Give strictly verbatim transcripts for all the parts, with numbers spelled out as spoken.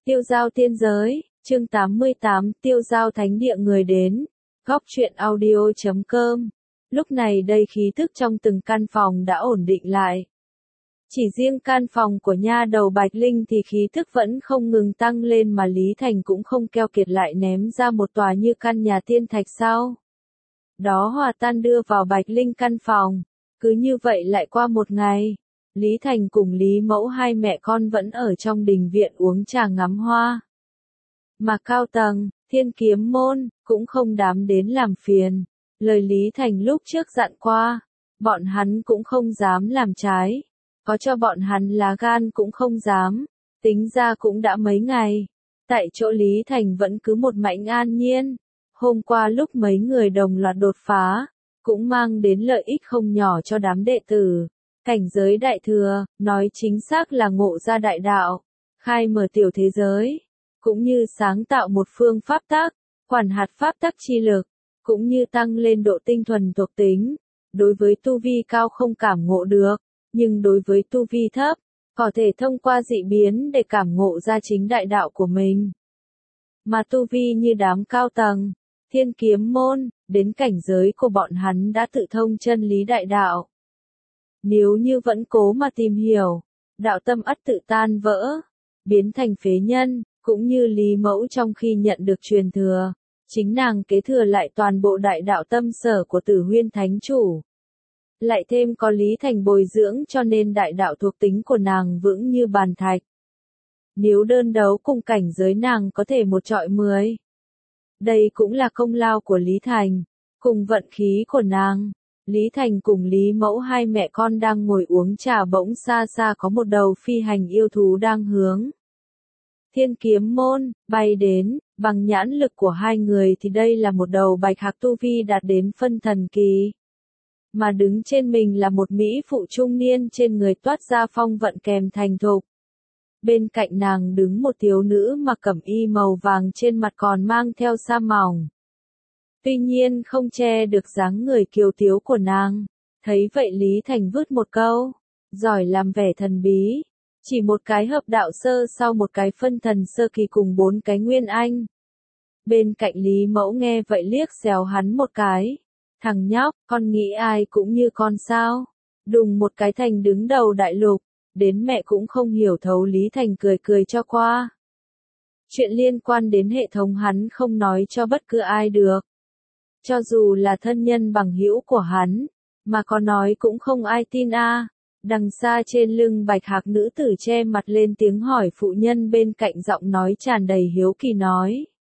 Tiêu giao tiên giới, chương tám mươi tám, tiêu giao thánh địa người đến. Góc truyện audio chấm com. Lúc này đây khí thức trong từng căn phòng đã ổn định lại. Chỉ riêng căn phòng của nha đầu Bạch Linh thì khí thức vẫn không ngừng tăng lên mà Lý Thành cũng không keo kiệt lại ném ra một tòa như căn nhà tiên thạch sau. Đó hòa tan đưa vào Bạch Linh căn phòng. Cứ như vậy lại qua một ngày. Lý Thành cùng Lý Mẫu hai mẹ con vẫn ở trong đình viện uống trà ngắm hoa. Mà cao tầng, Thiên Kiếm môn, cũng không dám đến làm phiền. Lời Lý Thành lúc trước dặn qua, bọn hắn cũng không dám làm trái. Có cho bọn hắn lá gan cũng không dám. Tính ra cũng đã mấy ngày. Tại chỗ Lý Thành vẫn cứ một mảnh an nhiên. Hôm qua lúc mấy người đồng loạt đột phá, cũng mang đến lợi ích không nhỏ cho đám đệ tử. Cảnh giới đại thừa, nói chính xác là ngộ ra đại đạo, khai mở tiểu thế giới, cũng như sáng tạo một phương pháp tắc, quản hạt pháp tắc chi lực, cũng như tăng lên độ tinh thuần thuộc tính. Đối với tu vi cao không cảm ngộ được, nhưng đối với tu vi thấp, có thể thông qua dị biến để cảm ngộ ra chính đại đạo của mình. Mà tu vi như đám cao tầng, Thiên Kiếm môn, đến cảnh giới của bọn hắn đã tự thông chân lý đại đạo. Nếu như vẫn cố mà tìm hiểu, đạo tâm ắt tự tan vỡ, biến thành phế nhân, cũng như Lý Mẫu trong khi nhận được truyền thừa, chính nàng kế thừa lại toàn bộ đại đạo tâm sở của Tử Huyên Thánh Chủ. Lại thêm có Lý Thành bồi dưỡng cho nên đại đạo thuộc tính của nàng vững như bàn thạch. Nếu đơn đấu cùng cảnh giới nàng có thể một trọi mười. Đây cũng là công lao của Lý Thành, cùng vận khí của nàng. Lý Thành cùng Lý Mẫu hai mẹ con đang ngồi uống trà, bỗng xa xa có một đầu phi hành yêu thú đang hướng Thiên Kiếm môn bay đến. Bằng nhãn lực của hai người thì đây là một đầu bạch hạc tu vi đạt đến phân thần kỳ. Mà đứng trên mình là một mỹ phụ trung niên, trên người toát ra phong vận kèm thành thục. Bên cạnh nàng đứng một thiếu nữ mặc cẩm y màu vàng, trên mặt còn mang theo sa mỏng. Tuy nhiên không che được dáng người kiều tiếu của nàng. Thấy vậy Lý Thành vứt một câu, giỏi làm vẻ thần bí. Chỉ một cái hợp đạo sơ sau một cái phân thần sơ kỳ cùng bốn cái nguyên anh. Bên cạnh Lý Mẫu nghe vậy liếc xéo hắn một cái. Thằng nhóc, con nghĩ ai cũng như con sao? Đùng một cái thành đứng đầu đại lục. Đến mẹ cũng không hiểu thấu. Lý Thành cười cười cho qua. Chuyện liên quan đến hệ thống hắn không nói cho bất cứ ai được. Cho dù là thân nhân bằng hữu của hắn, mà có nói cũng không ai tin a. À. Đằng xa trên lưng bạch hạc nữ tử che mặt lên tiếng hỏi phụ nhân bên cạnh, giọng nói tràn đầy hiếu kỳ nói.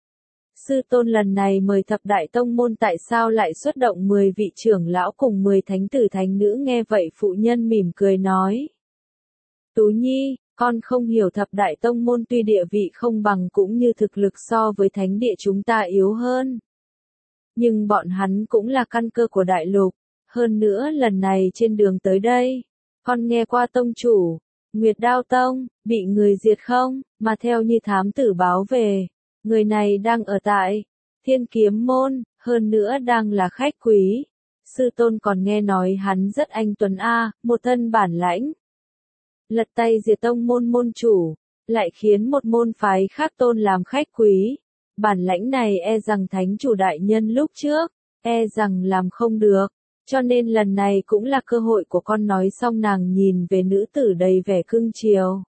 Sư tôn lần này mời thập đại tông môn tại sao lại xuất động mười vị trưởng lão cùng mười thánh tử thánh nữ? Nghe vậy phụ nhân mỉm cười nói. Tú Nhi, con không hiểu, thập đại tông môn tuy địa vị không bằng cũng như thực lực so với thánh địa chúng ta yếu hơn. Nhưng bọn hắn cũng là căn cơ của đại lục. Hơn nữa lần này trên đường tới đây, con nghe qua tông chủ, Nguyệt Đao Tông, bị người diệt không? Mà theo như thám tử báo về, người này đang ở tại Thiên Kiếm môn, hơn nữa đang là khách quý. Sư tôn còn nghe nói hắn rất anh tuấn a, một thân bản lãnh. Lật tay diệt tông môn môn chủ, lại khiến một môn phái khác tôn làm khách quý. Bản lãnh này e rằng thánh chủ đại nhân lúc trước, e rằng làm không được. Cho nên lần này cũng là cơ hội của con. Nói xong nàng nhìn về nữ tử đầy vẻ cưng chiều.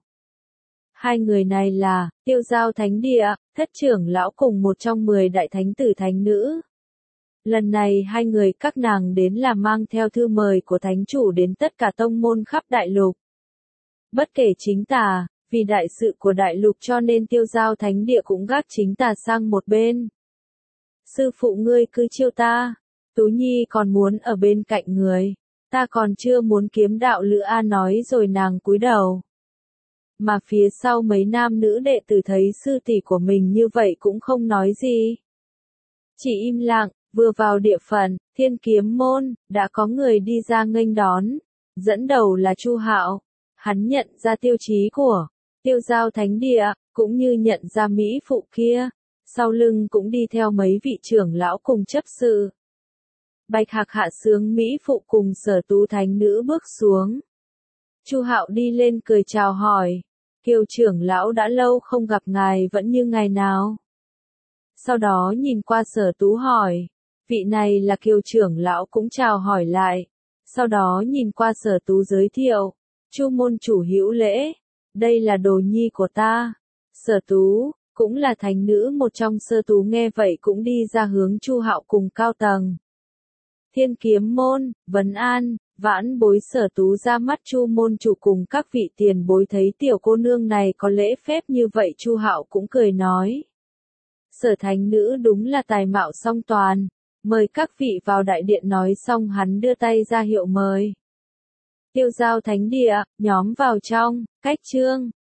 Hai người này là Tiêu Giao Thánh Địa, thất trưởng lão cùng một trong mười đại thánh tử thánh nữ. Lần này hai người các nàng đến là mang theo thư mời của thánh chủ đến tất cả tông môn khắp đại lục. Bất kể chính tà, vì đại sự của đại lục cho nên Tiêu Giao Thánh Địa cũng gác chính tà sang một bên. Sư phụ ngươi cứ chiêu ta, Tú Nhi còn muốn ở bên cạnh người, ta còn chưa muốn kiếm đạo lữ a, nói rồi nàng cúi đầu. Mà phía sau mấy nam nữ đệ tử thấy sư tỷ của mình như vậy cũng không nói gì. Chỉ im lặng. Vừa vào địa phận Thiên Kiếm môn, đã có người đi ra nghênh đón. Dẫn đầu là Chu Hạo. Hắn nhận ra tiêu chí của Tiêu Giao Thánh Địa, cũng như nhận ra mỹ phụ kia. Sau lưng cũng đi theo mấy vị trưởng lão cùng chấp sự. Bạch hạc hạ sướng mỹ phụ cùng Sở Tú thánh nữ bước xuống. Chu Hạo đi lên cười chào hỏi. Kiều trưởng lão đã lâu không gặp ngài vẫn như ngày nào. Sau đó nhìn qua Sở Tú hỏi, vị này là Kiều trưởng lão cũng chào hỏi lại. Sau đó nhìn qua Sở Tú giới thiệu, Chu môn chủ hữu lễ, đây là đồ nhi của ta. Sở Tú, cũng là thánh nữ một trong Sơ Tú nghe vậy cũng đi ra hướng Chu Hạo cùng cao tầng. Thiên Kiếm môn, vấn an, vãn bối Sở Tú ra mắt Chu môn chủ cùng các vị tiền bối thấy tiểu cô nương này có lễ phép như vậy Chu Hạo cũng cười nói. Sở thánh nữ đúng là tài mạo song toàn, mời các vị vào đại điện nói xong hắn đưa tay ra hiệu mời. Tiêu giao thánh địa, nhóm vào trong, cách chương.